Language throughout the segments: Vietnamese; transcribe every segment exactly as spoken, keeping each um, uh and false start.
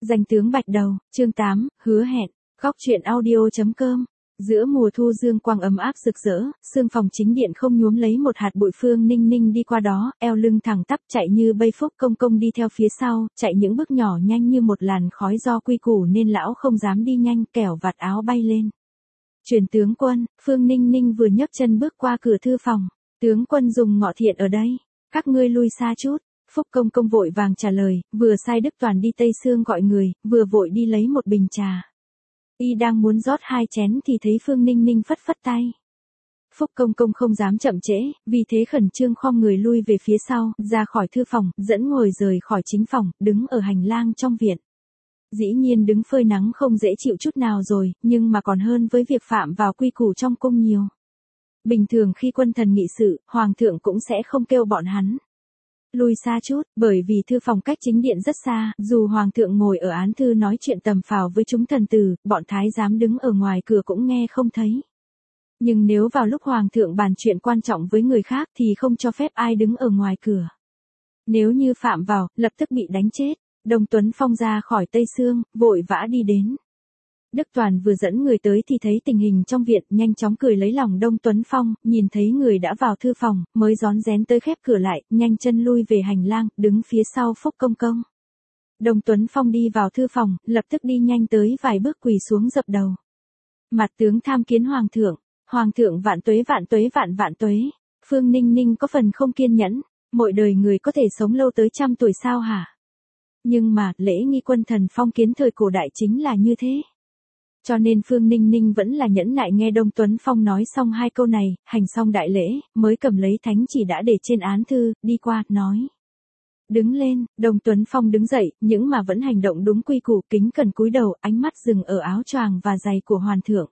Danh tướng Bạch Đầu, chương tám, hứa hẹn, góc truyện audio.com. Giữa mùa thu dương quang ấm áp rực rỡ, sương phòng chính điện không nhuốm lấy một hạt bụi. Phương Ninh Ninh đi qua đó, eo lưng thẳng tắp chạy như bay. Phúc Công Công đi theo phía sau, chạy những bước nhỏ nhanh như một làn khói. Do quy củ nên lão không dám đi nhanh, kẻo vạt áo bay lên. Truyền tướng quân, Phương Ninh Ninh vừa nhấc chân bước qua cửa thư phòng. Tướng quân dùng ngọ thiện ở đây, các ngươi lui xa chút. Phúc Công Công vội vàng trả lời, vừa sai Đức Toàn đi Tây Sương gọi người, vừa vội đi lấy một bình trà. Y đang muốn rót hai chén thì thấy Phương Ninh Ninh phất phất tay. Phúc Công Công không dám chậm trễ, vì thế khẩn trương khom người lui về phía sau, ra khỏi thư phòng, dẫn ngồi rời khỏi chính phòng, đứng ở hành lang trong viện. Dĩ nhiên đứng phơi nắng không dễ chịu chút nào rồi, nhưng mà còn hơn với việc phạm vào quy củ trong cung nhiều. Bình thường khi quân thần nghị sự, Hoàng thượng cũng sẽ không kêu bọn hắn lui xa chút, bởi vì thư phòng cách chính điện rất xa, dù Hoàng thượng ngồi ở án thư nói chuyện tầm phào với chúng thần tử, bọn thái giám đứng ở ngoài cửa cũng nghe không thấy. Nhưng nếu vào lúc Hoàng thượng bàn chuyện quan trọng với người khác thì không cho phép ai đứng ở ngoài cửa. Nếu như phạm vào, lập tức bị đánh chết. Đông Tuấn Phong ra khỏi Tây Sương, vội vã đi đến. Đức Toàn vừa dẫn người tới thì thấy tình hình trong viện, nhanh chóng cười lấy lòng Đông Tuấn Phong, nhìn thấy người đã vào thư phòng, mới rón rén tới khép cửa lại, nhanh chân lui về hành lang, đứng phía sau Phúc Công Công. Đông Tuấn Phong đi vào thư phòng, lập tức đi nhanh tới vài bước quỳ xuống dập đầu. Mặt tướng tham kiến Hoàng thượng, Hoàng thượng vạn tuế vạn tuế vạn vạn tuế. Phương Ninh Ninh có phần không kiên nhẫn, mỗi đời người có thể sống lâu tới trăm tuổi sao hả? Nhưng mà, lễ nghi quân thần phong kiến thời cổ đại chính là như thế. Cho nên Phương Ninh Ninh vẫn là nhẫn nại nghe Đông Tuấn Phong nói xong hai câu này, hành xong đại lễ, mới cầm lấy thánh chỉ đã để trên án thư, đi qua, nói. Đứng lên, Đông Tuấn Phong đứng dậy, những mà vẫn hành động đúng quy củ, kính cẩn cúi đầu, ánh mắt dừng ở áo choàng và giày của Hoàng thượng.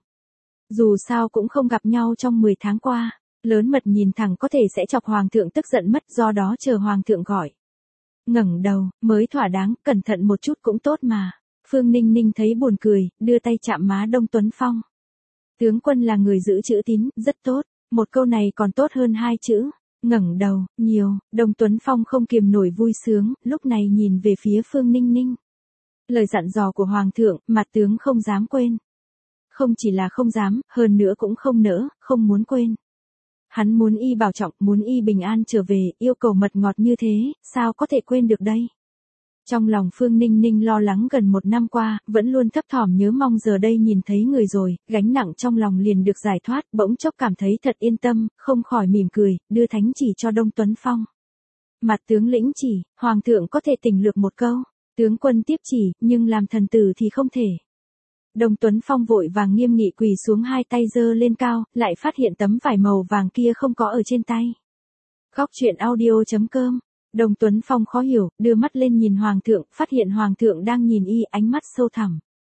Dù sao cũng không gặp nhau trong mười tháng qua, lớn mật nhìn thẳng có thể sẽ chọc Hoàng thượng tức giận mất, do đó chờ Hoàng thượng gọi. Ngẩng đầu, mới thỏa đáng, cẩn thận một chút cũng tốt mà. Phương Ninh Ninh thấy buồn cười, đưa tay chạm má Đông Tuấn Phong. Tướng quân là người giữ chữ tín, rất tốt, một câu này còn tốt hơn hai chữ, ngẩng đầu, nhiều. Đông Tuấn Phong không kiềm nổi vui sướng, lúc này nhìn về phía Phương Ninh Ninh. Lời dặn dò của Hoàng thượng, mặt tướng không dám quên. Không chỉ là không dám, hơn nữa cũng không nỡ, không muốn quên. Hắn muốn y bảo trọng, muốn y bình an trở về, yêu cầu mật ngọt như thế, sao có thể quên được đây? Trong lòng Phương Ninh Ninh lo lắng gần một năm qua, vẫn luôn thấp thỏm nhớ mong giờ đây nhìn thấy người rồi, gánh nặng trong lòng liền được giải thoát, bỗng chốc cảm thấy thật yên tâm, không khỏi mỉm cười, đưa thánh chỉ cho Đông Tuấn Phong. Mặt tướng lĩnh chỉ, Hoàng thượng có thể tỉnh lược một câu, tướng quân tiếp chỉ, nhưng làm thần tử thì không thể. Đông Tuấn Phong vội vàng nghiêm nghị quỳ xuống, hai tay giơ lên cao, lại phát hiện tấm vải màu vàng kia không có ở trên tay. Góc truyện audio.com. Đông Tuấn Phong khó hiểu, đưa mắt lên nhìn Hoàng thượng, phát hiện Hoàng thượng đang nhìn y, ánh mắt sâu thẳm.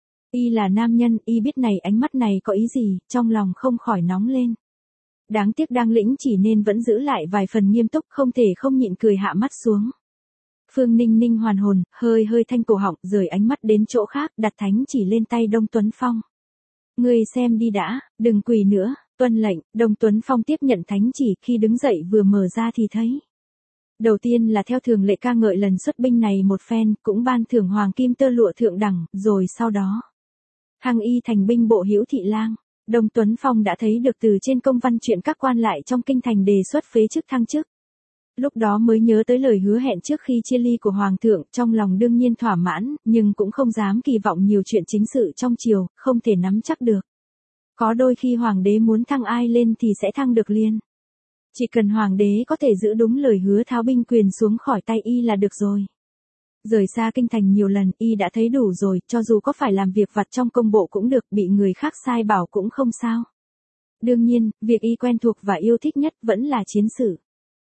Y là nam nhân, y biết này ánh mắt này có ý gì, trong lòng không khỏi nóng lên. Đáng tiếc đang lĩnh chỉ nên vẫn giữ lại vài phần nghiêm túc, không thể không nhịn cười hạ mắt xuống. Phương Ninh Ninh hoàn hồn, hơi hơi thanh cổ họng, rời ánh mắt đến chỗ khác, đặt thánh chỉ lên tay Đông Tuấn Phong. Ngươi xem đi đã, đừng quỳ nữa, tuân lệnh. Đông Tuấn Phong tiếp nhận thánh chỉ, khi đứng dậy vừa mở ra thì thấy. Đầu tiên là theo thường lệ ca ngợi lần xuất binh này một phen, cũng ban thưởng hoàng kim tơ lụa thượng đẳng, rồi sau đó thăng y thành binh bộ hữu thị lang. Đông Tuấn Phong đã thấy được từ trên công văn chuyện các quan lại trong kinh thành đề xuất phế chức thăng chức. Lúc đó mới nhớ tới lời hứa hẹn trước khi chia ly của Hoàng thượng, trong lòng đương nhiên thỏa mãn, nhưng cũng không dám kỳ vọng nhiều chuyện chính sự trong triều, không thể nắm chắc được. Có đôi khi Hoàng đế muốn thăng ai lên thì sẽ thăng được liền. Chỉ cần Hoàng đế có thể giữ đúng lời hứa tháo binh quyền xuống khỏi tay y là được rồi. Rời xa kinh thành nhiều lần, y đã thấy đủ rồi, cho dù có phải làm việc vặt trong công bộ cũng được, bị người khác sai bảo cũng không sao. Đương nhiên, việc y quen thuộc và yêu thích nhất vẫn là chiến sự.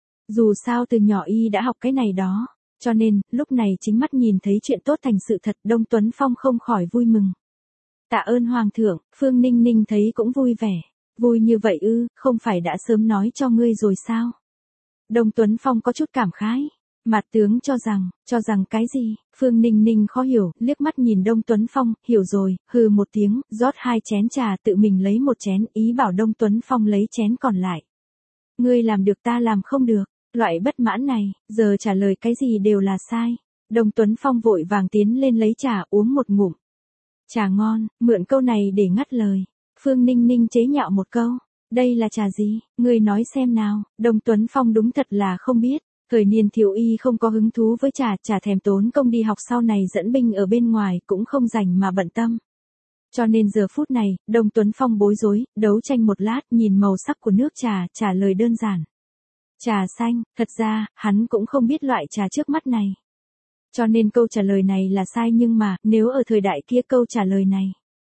Dù sao từ nhỏ y đã học cái này đó, cho nên, lúc này chính mắt nhìn thấy chuyện tốt thành sự thật, Đông Tuấn Phong không khỏi vui mừng. Tạ ơn Hoàng thượng, Phương Ninh Ninh thấy cũng vui vẻ. Vui như vậy ư, không phải đã sớm nói cho ngươi rồi sao? Đông Tuấn Phong có chút cảm khái. Mặt tướng cho rằng, cho rằng cái gì? Phương Ninh Ninh khó hiểu, liếc mắt nhìn Đông Tuấn Phong, hiểu rồi, hừ một tiếng, rót hai chén trà, tự mình lấy một chén, ý bảo Đông Tuấn Phong lấy chén còn lại. Ngươi làm được ta làm không được, loại bất mãn này, giờ trả lời cái gì đều là sai. Đồng Tuấn Phong vội vàng tiến lên lấy trà uống một ngụm. Trà ngon, mượn câu này để ngắt lời. Phương Ninh Ninh chế nhạo một câu. Đây là trà gì, ngươi nói xem nào. Đồng Tuấn Phong đúng thật là không biết. Thời niên thiếu y không có hứng thú với trà, chả thèm tốn công đi học, sau này dẫn binh ở bên ngoài cũng không rảnh mà bận tâm. Cho nên giờ phút này, Đồng Tuấn Phong bối rối, đấu tranh một lát, nhìn màu sắc của nước trà, trả lời đơn giản. Trà xanh, thật ra, hắn cũng không biết loại trà trước mắt này. Cho nên câu trả lời này là sai, nhưng mà, nếu ở thời đại kia câu trả lời này,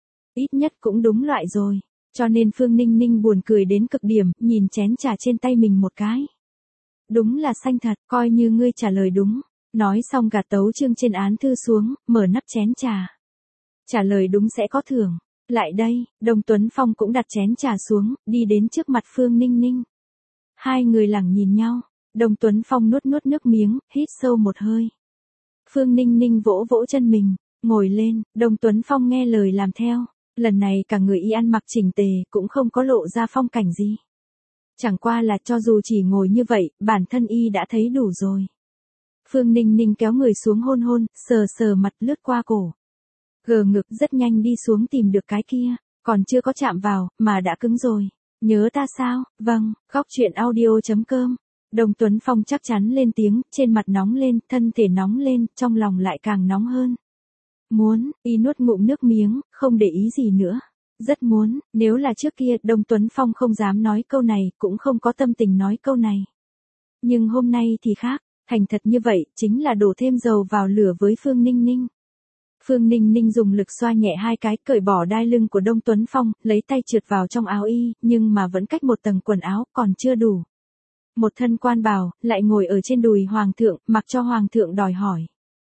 ít nhất cũng đúng loại rồi. Cho nên Phương Ninh Ninh buồn cười đến cực điểm, nhìn chén trà trên tay mình một cái. Đúng là xanh thật, coi như ngươi trả lời đúng. Nói xong gạt tấu chương trên án thư xuống, mở nắp chén trà. Trả lời đúng sẽ có thưởng. Lại đây, Đồng Tuấn Phong cũng đặt chén trà xuống, đi đến trước mặt Phương Ninh Ninh. Hai người lẳng nhìn nhau, Đồng Tuấn Phong nuốt nuốt nước miếng, hít sâu một hơi. Phương Ninh Ninh vỗ vỗ chân mình, ngồi lên, Đồng Tuấn Phong nghe lời làm theo. Lần này cả người y ăn mặc chỉnh tề, cũng không có lộ ra phong cảnh gì. Chẳng qua là cho dù chỉ ngồi như vậy, bản thân y đã thấy đủ rồi. Phương Ninh Ninh kéo người xuống hôn hôn, sờ sờ mặt lướt qua cổ. Gờ ngực rất nhanh đi xuống tìm được cái kia, còn chưa có chạm vào, mà đã cứng rồi. Nhớ ta sao? Vâng, góc chuyện audio chấm com. Đồng Tuấn Phong chắc chắn lên tiếng, trên mặt nóng lên, thân thể nóng lên, trong lòng lại càng nóng hơn. Muốn, y nuốt ngụm nước miếng, không để ý gì nữa. Rất muốn, nếu là trước kia, Đồng Tuấn Phong không dám nói câu này, cũng không có tâm tình nói câu này. Nhưng hôm nay thì khác, thành thật như vậy, chính là đổ thêm dầu vào lửa với Phương Ninh Ninh. Phương Ninh Ninh dùng lực xoa nhẹ hai cái, cởi bỏ đai lưng của Đồng Tuấn Phong, lấy tay trượt vào trong áo y, nhưng mà vẫn cách một tầng quần áo, còn chưa đủ. Một thân quan bào, lại ngồi ở trên đùi hoàng thượng, mặc cho hoàng thượng đòi hỏi.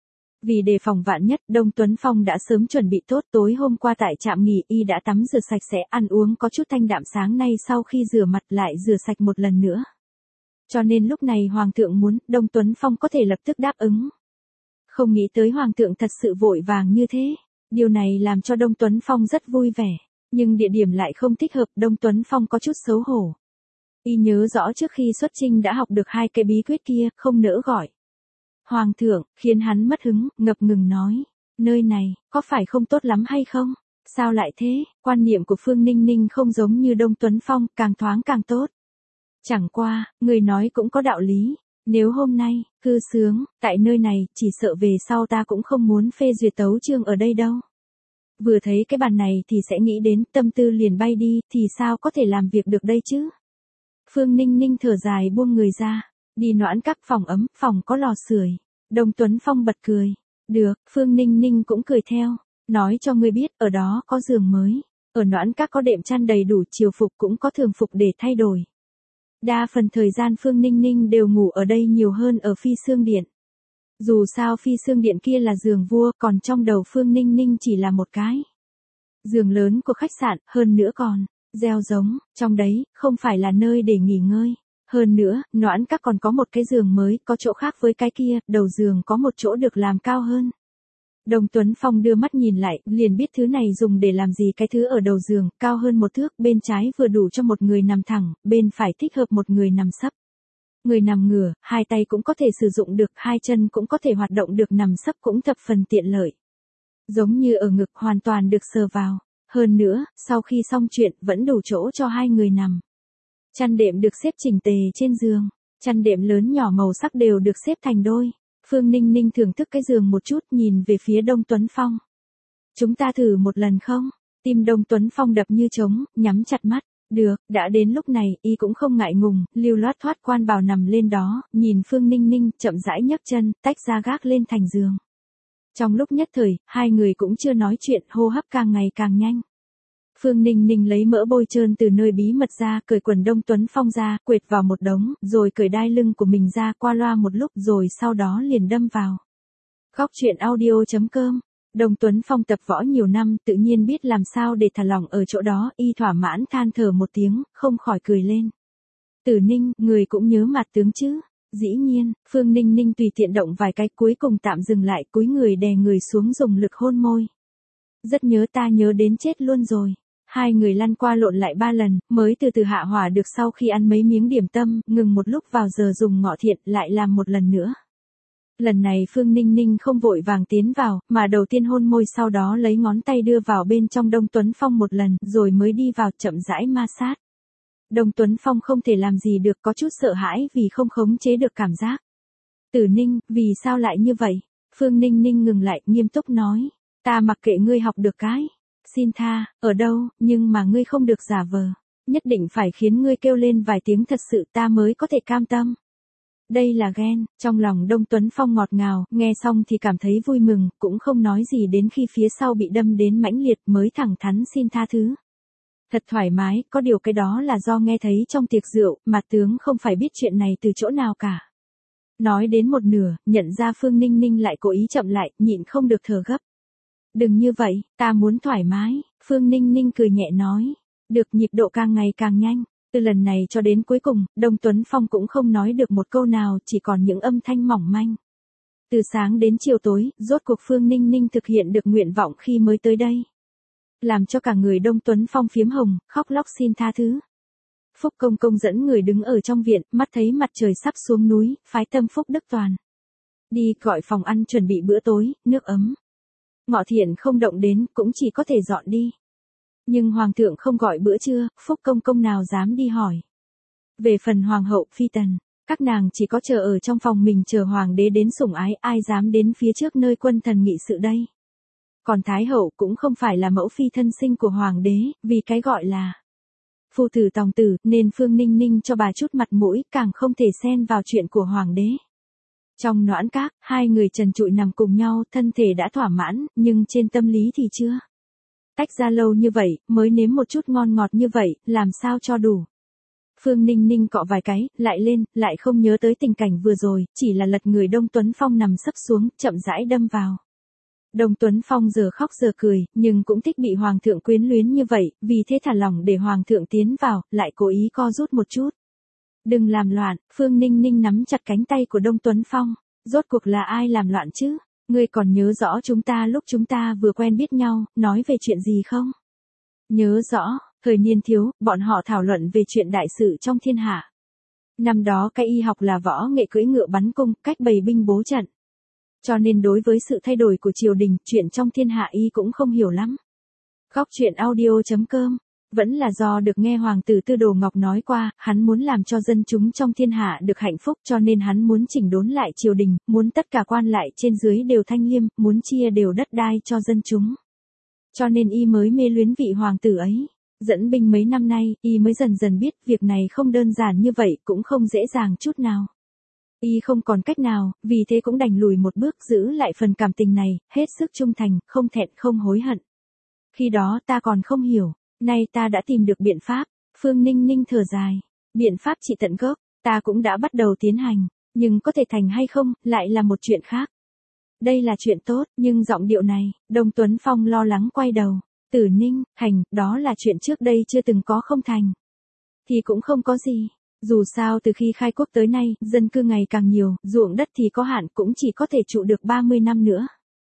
Vì đề phòng vạn nhất, Đồng Tuấn Phong đã sớm chuẩn bị tốt, tối hôm qua tại trạm nghỉ y đã tắm rửa sạch sẽ, ăn uống có chút thanh đạm, sáng nay sau khi rửa mặt lại rửa sạch một lần nữa. Cho nên lúc này hoàng thượng muốn, Đồng Tuấn Phong có thể lập tức đáp ứng. Không nghĩ tới hoàng thượng thật sự vội vàng như thế. Điều này làm cho Đồng Tuấn Phong rất vui vẻ. Nhưng địa điểm lại không thích hợp, Đồng Tuấn Phong có chút xấu hổ. Y nhớ rõ trước khi xuất chinh đã học được hai cái bí quyết kia, không nỡ gọi. Hoàng thượng, khiến hắn mất hứng, ngập ngừng nói. Nơi này, có phải không tốt lắm hay không? Sao lại thế? Quan niệm của Phương Ninh Ninh không giống như Đồng Tuấn Phong, càng thoáng càng tốt. Chẳng qua, người nói cũng có đạo lý. Nếu hôm nay, cư sướng, tại nơi này, chỉ sợ về sau ta cũng không muốn phê duyệt tấu chương ở đây đâu. Vừa thấy cái bàn này thì sẽ nghĩ đến, tâm tư liền bay đi, thì sao có thể làm việc được đây chứ? Phương Ninh Ninh thở dài buông người ra, đi noãn các phòng ấm, phòng có lò sưởi. Đồng Tuấn Phong bật cười. Được, Phương Ninh Ninh cũng cười theo. Nói cho ngươi biết, ở đó có giường mới. Ở noãn các có đệm chăn đầy đủ, chiều phục cũng có thường phục để thay đổi. Đa phần thời gian Phương Ninh Ninh đều ngủ ở đây nhiều hơn ở Phi Xương Điện. Dù sao Phi Xương Điện kia là giường vua, còn trong đầu Phương Ninh Ninh chỉ là một cái giường lớn của khách sạn, hơn nữa còn gieo giống, trong đấy, không phải là nơi để nghỉ ngơi. Hơn nữa, noãn các còn có một cái giường mới, có chỗ khác với cái kia, đầu giường có một chỗ được làm cao hơn. Đồng Tuấn Phong đưa mắt nhìn lại, liền biết thứ này dùng để làm gì, cái thứ ở đầu giường, cao hơn một thước, bên trái vừa đủ cho một người nằm thẳng, bên phải thích hợp một người nằm sấp. Người nằm ngửa, hai tay cũng có thể sử dụng được, hai chân cũng có thể hoạt động được, nằm sấp cũng thập phần tiện lợi. Giống như ở ngực, hoàn toàn được sờ vào. Hơn nữa, sau khi xong chuyện, vẫn đủ chỗ cho hai người nằm. Chăn đệm được xếp chỉnh tề trên giường, chăn đệm lớn nhỏ màu sắc đều được xếp thành đôi. Phương Ninh Ninh thưởng thức cái giường một chút, nhìn về phía Đồng Tuấn Phong. Chúng ta thử một lần không? Tim Đồng Tuấn Phong đập như trống, nhắm chặt mắt. Được, đã đến lúc này, y cũng không ngại ngùng, lưu loát thoát quan bào nằm lên đó, nhìn Phương Ninh Ninh, chậm rãi nhấc chân, tách ra gác lên thành giường. Trong lúc nhất thời, hai người cũng chưa nói chuyện, hô hấp càng ngày càng nhanh. Phương Ninh Ninh lấy mỡ bôi trơn từ nơi bí mật ra, cởi quần Đồng Tuấn Phong ra, quệt vào một đống, rồi cởi đai lưng của mình ra, qua loa một lúc, rồi sau đó liền đâm vào. Góc chuyện audio chấm com. Đồng Tuấn Phong tập võ nhiều năm, tự nhiên biết làm sao để thả lỏng ở chỗ đó, y thỏa mãn than thở một tiếng, không khỏi cười lên. Tử Ninh, người cũng nhớ mặt tướng chứ? Dĩ nhiên, Phương Ninh Ninh tùy tiện động vài cái, cuối cùng tạm dừng lại, cúi người đè người xuống dùng lực hôn môi. Rất nhớ, ta nhớ đến chết luôn rồi. Hai người lăn qua lộn lại ba lần, mới từ từ hạ hỏa được. Sau khi ăn mấy miếng điểm tâm, ngừng một lúc vào giờ dùng ngọ thiện, lại làm một lần nữa. Lần này Phương Ninh Ninh không vội vàng tiến vào, mà đầu tiên hôn môi sau đó lấy ngón tay đưa vào bên trong Đông Tuấn Phong một lần, rồi mới đi vào chậm rãi ma sát. Đông Tuấn Phong không thể làm gì được, có chút sợ hãi vì không khống chế được cảm giác. Tử Ninh, vì sao lại như vậy? Phương Ninh Ninh ngừng lại, nghiêm túc nói. Ta mặc kệ ngươi học được cái. Xin tha, ở đâu, nhưng mà ngươi không được giả vờ. Nhất định phải khiến ngươi kêu lên vài tiếng thật sự ta mới có thể cam tâm. Đây là ghen, trong lòng Đông Tuấn Phong ngọt ngào, nghe xong thì cảm thấy vui mừng, cũng không nói gì đến khi phía sau bị đâm đến mãnh liệt mới thẳng thắn xin tha thứ. Thật thoải mái, có điều cái đó là do nghe thấy trong tiệc rượu, mà tướng không phải biết chuyện này từ chỗ nào cả. Nói đến một nửa, nhận ra Phương Ninh Ninh lại cố ý chậm lại, nhịn không được thở gấp. Đừng như vậy, ta muốn thoải mái, Phương Ninh Ninh cười nhẹ nói. Được, nhịp độ càng ngày càng nhanh. Từ lần này cho đến cuối cùng, Đông Tuấn Phong cũng không nói được một câu nào, chỉ còn những âm thanh mỏng manh. Từ sáng đến chiều tối, rốt cuộc Phương Ninh Ninh thực hiện được nguyện vọng khi mới tới đây. Làm cho cả người Đông Tuấn Phong phiếm hồng, khóc lóc xin tha thứ. Phúc Công Công dẫn người đứng ở trong viện, mắt thấy mặt trời sắp xuống núi, phái tâm Phúc Đức Toàn. Đi gọi phòng ăn chuẩn bị bữa tối, nước ấm. Ngọ Thiện không động đến, cũng chỉ có thể dọn đi. Nhưng Hoàng thượng không gọi bữa trưa, Phúc Công Công nào dám đi hỏi. Về phần Hoàng hậu, Phi Tần, các nàng chỉ có chờ ở trong phòng mình chờ Hoàng đế đến sủng ái, ai dám đến phía trước nơi quân thần nghị sự đây. Còn Thái hậu cũng không phải là mẫu phi thân sinh của Hoàng đế, vì cái gọi là phu tử tòng tử, nên Phương Ninh Ninh cho bà chút mặt mũi, càng không thể xen vào chuyện của Hoàng đế. Trong noãn các, hai người trần trụi nằm cùng nhau, thân thể đã thỏa mãn, nhưng trên tâm lý thì chưa. Tách ra lâu như vậy, mới nếm một chút ngon ngọt như vậy, làm sao cho đủ. Phương Ninh Ninh cọ vài cái, lại lên, lại không nhớ tới tình cảnh vừa rồi, chỉ là lật người Đông Tuấn Phong nằm sấp xuống, chậm rãi đâm vào. Đông Tuấn Phong giờ khóc giờ cười, nhưng cũng thích bị Hoàng thượng quyến luyến như vậy, vì thế thả lỏng để Hoàng thượng tiến vào, lại cố ý co rút một chút. Đừng làm loạn, Phương Ninh Ninh nắm chặt cánh tay của Đông Tuấn Phong, rốt cuộc là ai làm loạn chứ? Ngươi còn nhớ rõ chúng ta lúc chúng ta vừa quen biết nhau, nói về chuyện gì không? Nhớ rõ, thời niên thiếu, bọn họ thảo luận về chuyện đại sự trong thiên hạ. Năm đó cái y học là võ nghệ cưỡi ngựa bắn cung, cách bày binh bố trận. Cho nên đối với sự thay đổi của triều đình, chuyện trong thiên hạ y cũng không hiểu lắm. Góc truyện audio chấm com. Vẫn là do được nghe Hoàng tử Tư Đồ Ngọc nói qua, hắn muốn làm cho dân chúng trong thiên hạ được hạnh phúc cho nên hắn muốn chỉnh đốn lại triều đình, muốn tất cả quan lại trên dưới đều thanh liêm, muốn chia đều đất đai cho dân chúng. Cho nên y mới mê luyến vị hoàng tử ấy. Dẫn binh mấy năm nay, y mới dần dần biết việc này không đơn giản như vậy, cũng không dễ dàng chút nào. Y không còn cách nào, vì thế cũng đành lùi một bước giữ lại phần cảm tình này, hết sức trung thành, không thẹn không hối hận. Khi đó ta còn không hiểu. Nay ta đã tìm được biện pháp, Phương Ninh Ninh thở dài, biện pháp trị tận gốc, ta cũng đã bắt đầu tiến hành, nhưng có thể thành hay không, lại là một chuyện khác. Đây là chuyện tốt, nhưng giọng điệu này, Đông Tuấn Phong lo lắng quay đầu, Tử Ninh, thành, đó là chuyện trước đây chưa từng có không thành. Thì cũng không có gì, dù sao từ khi khai quốc tới nay, dân cư ngày càng nhiều, ruộng đất thì có hạn cũng chỉ có thể trụ được ba mươi năm nữa.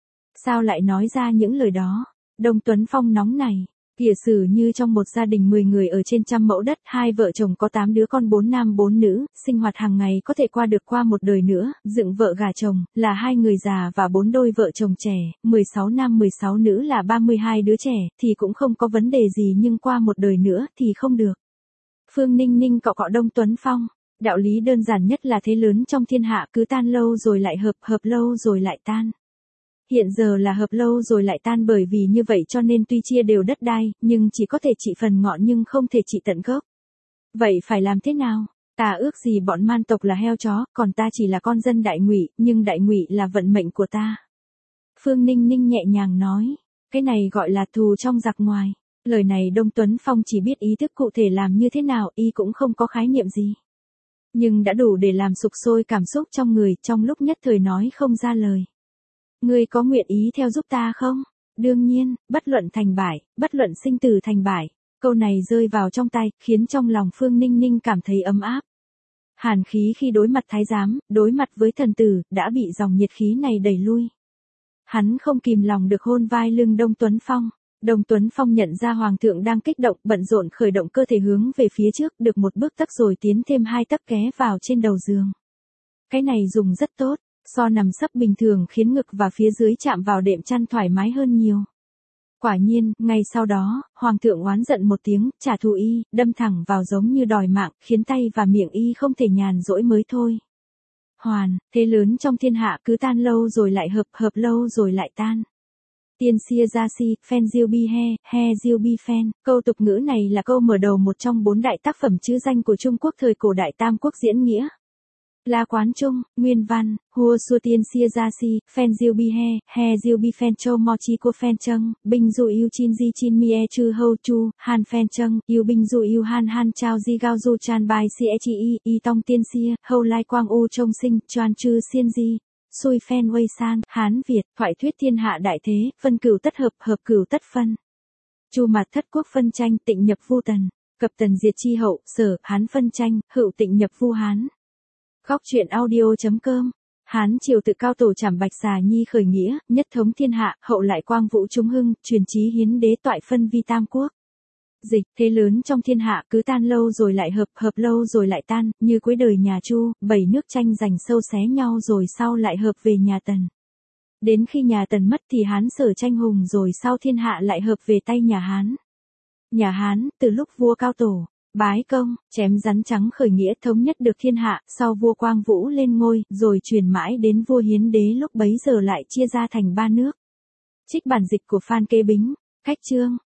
Sao lại nói ra những lời đó, Đông Tuấn Phong nóng này. Kìa sử như trong một gia đình mười người ở trên trăm mẫu đất, hai vợ chồng có tám đứa con bốn nam bốn nữ, sinh hoạt hàng ngày có thể qua được qua một đời nữa, dựng vợ gả chồng, là hai người già và bốn đôi vợ chồng trẻ, mười sáu nam mười sáu nữ là ba mươi hai đứa trẻ, thì cũng không có vấn đề gì nhưng qua một đời nữa thì không được. Phương Ninh Ninh cọ cọ Đông Tuấn Phong, đạo lý đơn giản nhất là thế lớn trong thiên hạ cứ tan lâu rồi lại hợp, hợp lâu rồi lại tan. Hiện giờ là hợp lâu rồi lại tan bởi vì như vậy cho nên tuy chia đều đất đai, nhưng chỉ có thể trị phần ngọn nhưng không thể trị tận gốc. Vậy phải làm thế nào? Ta ước gì bọn man tộc là heo chó, còn ta chỉ là con dân Đại Ngụy, nhưng Đại Ngụy là vận mệnh của ta. Phương Ninh Ninh nhẹ nhàng nói, cái này gọi là thù trong giặc ngoài. Lời này Đông Tuấn Phong chỉ biết ý thức cụ thể làm như thế nào, y cũng không có khái niệm gì. Nhưng đã đủ để làm sục sôi cảm xúc trong người, trong lúc nhất thời nói không ra lời. Ngươi có nguyện ý theo giúp ta không? Đương nhiên, bất luận thành bại, bất luận sinh tử thành bại. Câu này rơi vào trong tay, khiến trong lòng Phương Ninh Ninh cảm thấy ấm áp. Hàn khí khi đối mặt thái giám, đối mặt với thần tử, đã bị dòng nhiệt khí này đẩy lui. Hắn không kìm lòng được hôn vai lưng Đông Tuấn Phong. Đông Tuấn Phong nhận ra Hoàng thượng đang kích động, bận rộn khởi động cơ thể hướng về phía trước, được một bước tấc rồi tiến thêm hai tấc ké vào trên đầu giường. Cái này dùng rất tốt. So nằm sấp bình thường khiến ngực và phía dưới chạm vào đệm chăn thoải mái hơn nhiều. Quả nhiên, ngay sau đó, Hoàng thượng oán giận một tiếng, trả thù y, đâm thẳng vào giống như đòi mạng, khiến tay và miệng y không thể nhàn rỗi mới thôi. Hoàn, thế lớn trong thiên hạ cứ tan lâu rồi lại hợp, hợp lâu rồi lại tan. Tiên xia gia si, phen diêu bi he, he diêu bi phen. Câu tục ngữ này là câu mở đầu một trong bốn đại tác phẩm chữ danh của Trung Quốc thời cổ đại Tam Quốc diễn nghĩa. La Quán Trung, Nguyên văn, hua xua tiên xia gia si, phen diêu bi he, he diêu bi phen châu mo chi cô phen châng, binh du yêu chin di chin mi e chư hâu chu, han phen châng, yêu binh du yêu han han trao di gao du chan bai si e chi y, y tong tiên xia, hâu lai quang u trông sinh, choan chư xiên di. Xui phen vây san, Hán Việt, thoại thuyết thiên hạ đại thế, phân cửu tất hợp, hợp cửu tất phân. Chu mặt thất quốc phân tranh, tịnh nhập vu tần, cập tần diệt chi hậu, sở, Hán phân tranh, hữu tịnh nhập vu Hán. Góc truyện audio.com. Hán triều tự cao tổ trảm Bạch Xà Nhi khởi nghĩa, nhất thống thiên hạ, hậu lại quang vũ trung hưng, truyền chí hiến đế toại phân vi tam quốc. Dịch, thế lớn trong thiên hạ cứ tan lâu rồi lại hợp, hợp lâu rồi lại tan, như cuối đời nhà Chu, bảy nước tranh giành sâu xé nhau rồi sau lại hợp về nhà Tần. Đến khi nhà Tần mất thì Hán Sở tranh hùng rồi sau thiên hạ lại hợp về tay nhà Hán. Nhà Hán, từ lúc vua Cao Tổ, bái công, chém rắn trắng khởi nghĩa thống nhất được thiên hạ, sau vua Quang Vũ lên ngôi, rồi truyền mãi đến vua Hiến đế lúc bấy giờ lại chia ra thành ba nước. Trích bản dịch của Phan Kế Bính, cách chương.